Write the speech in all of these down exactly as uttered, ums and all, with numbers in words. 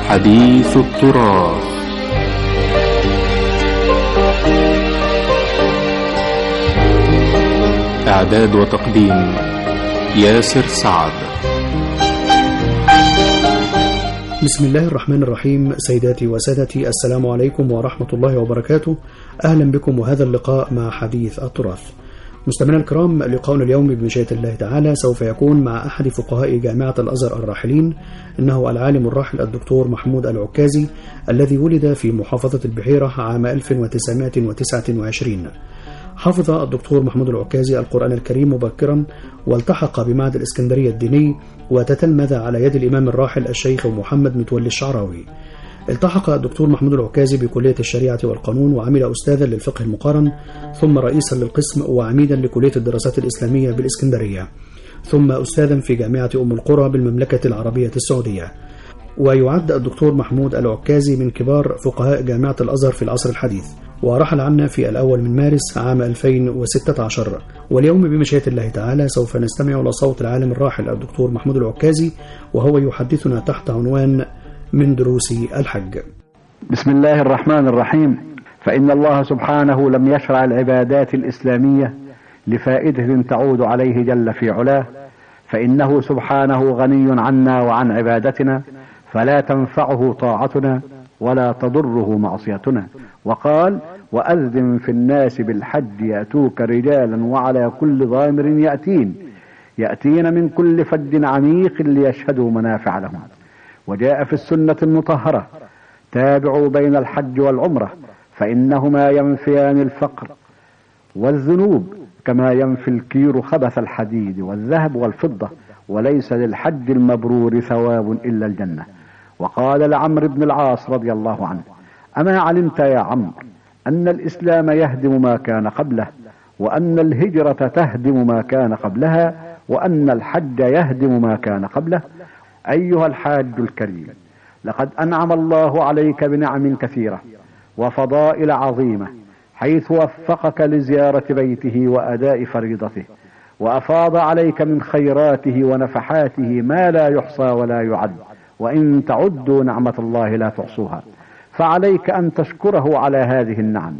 حديث التراث. إعداد وتقديم ياسر سعد. بسم الله الرحمن الرحيم. سيداتي وسادتي، السلام عليكم ورحمة الله وبركاته. أهلا بكم وهذا اللقاء مع حديث التراث. مستمعينا الكرام، لقاؤنا اليوم بمشيئة الله تعالى سوف يكون مع أحد فقهاء جامعة الأزهر الراحلين، إنه العالم الراحل الدكتور محمود العكازي، الذي ولد في محافظة البحيرة عام ألف وتسعمائة وتسعة وعشرين. حفظ الدكتور محمود العكازي القرآن الكريم مبكرا، والتحق بمعهد الإسكندرية الديني، وتتلمذ على يد الإمام الراحل الشيخ محمد متولي الشعراوي. التحق الدكتور محمود العكازي بكلية الشريعة والقانون، وعمل أستاذا للفقه المقارن، ثم رئيسا للقسم وعميدا لكلية الدراسات الإسلامية بالإسكندرية، ثم أستاذا في جامعة أم القرى بالمملكة العربية السعودية. ويعد الدكتور محمود العكازي من كبار فقهاء جامعة الأزهر في العصر الحديث، ورحل عنا في الأول من مارس عام ألفين وستة عشر. واليوم بمشيئة الله تعالى سوف نستمع إلى صوت العالم الراحل الدكتور محمود العكازي، وهو يحدثنا تحت عنوان من دروس الحج. بسم الله الرحمن الرحيم. فإن الله سبحانه لم يشرع العبادات الإسلامية لفائدة تعود عليه جل في علاه، فإنه سبحانه غني عنا وعن عبادتنا، فلا تنفعه طاعتنا ولا تضره معصيتنا. وقال: وأذن في الناس بالحج يأتوك رجالا وعلى كل ضامر يأتين يأتين من كل فج عميق ليشهدوا منافع لهم. وجاء في السنة المطهرة: تابعوا بين الحج والعمرة، فإنهما ينفيان الفقر والذنوب كما ينفي الكير خبث الحديد والذهب والفضة، وليس للحج المبرور ثواب إلا الجنة. وقال لعمرو بن العاص رضي الله عنه: أما علمت يا عمرو أن الإسلام يهدم ما كان قبله، وأن الهجرة تهدم ما كان قبلها، وأن الحج يهدم ما كان قبله؟ أيها الحاج الكريم، لقد أنعم الله عليك بنعم كثيرة وفضائل عظيمة، حيث وفقك لزيارة بيته وأداء فريضته، وأفاض عليك من خيراته ونفحاته ما لا يحصى ولا يعد، وإن تعدوا نعمة الله لا تحصوها. فعليك أن تشكره على هذه النعم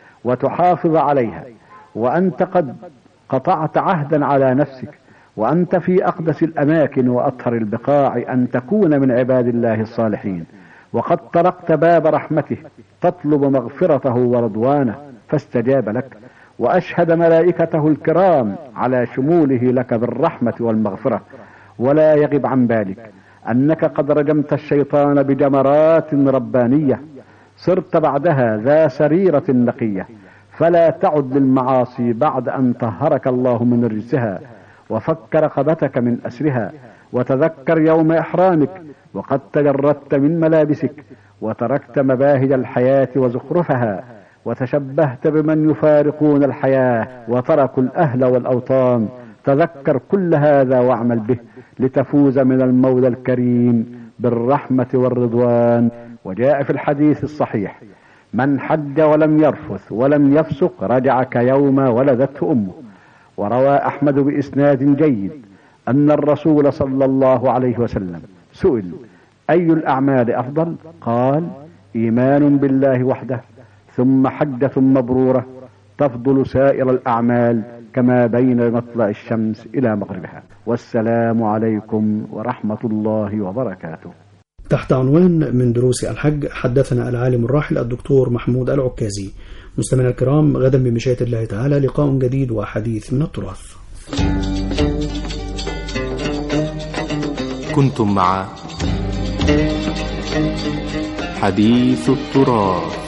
وتحافظ عليها، وأنت قد قطعت عهدا على نفسك، وأنت في أقدس الأماكن وأطهر البقاع، أن تكون من عباد الله الصالحين، وقد طرقت باب رحمته تطلب مغفرته ورضوانه فاستجاب لك، وأشهد ملائكته الكرام على شموله لك بالرحمة والمغفرة. ولا يغب عن بالك أنك قد رجمت الشيطان بجمرات ربانية، صرت بعدها ذا سريرة نقية، فلا تعد للمعاصي بعد أن طهرك الله من رجسها وفك رقبتك من أسرها. وتذكر يوم إحرامك وقد تجردت من ملابسك، وتركت مباهج الحياة وزخرفها، وتشبهت بمن يفارقون الحياة وتركوا الأهل والأوطان. تذكر كل هذا واعمل به لتفوز من المولى الكريم بالرحمة والرضوان. وجاء في الحديث الصحيح: من حج ولم يرفث ولم يفسق رجع كيوم ولدته أمه. وروى أحمد بإسناد جيد أن الرسول صلى الله عليه وسلم سئل: أي الأعمال أفضل؟ قال: إيمان بالله وحده، ثم حجة مبرورة تفضل سائر الأعمال كما بين مطلع الشمس إلى مغربها. والسلام عليكم ورحمة الله وبركاته. تحت عنوان من دروس الحج حدثنا العالم الراحل الدكتور محمود العكازي. مستمعينا الكرام، غدا بمشيئة الله تعالى لقاء جديد وحديث من التراث. كنتم مع حديث التراث.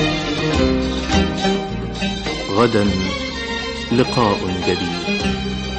غدا لقاء جديد.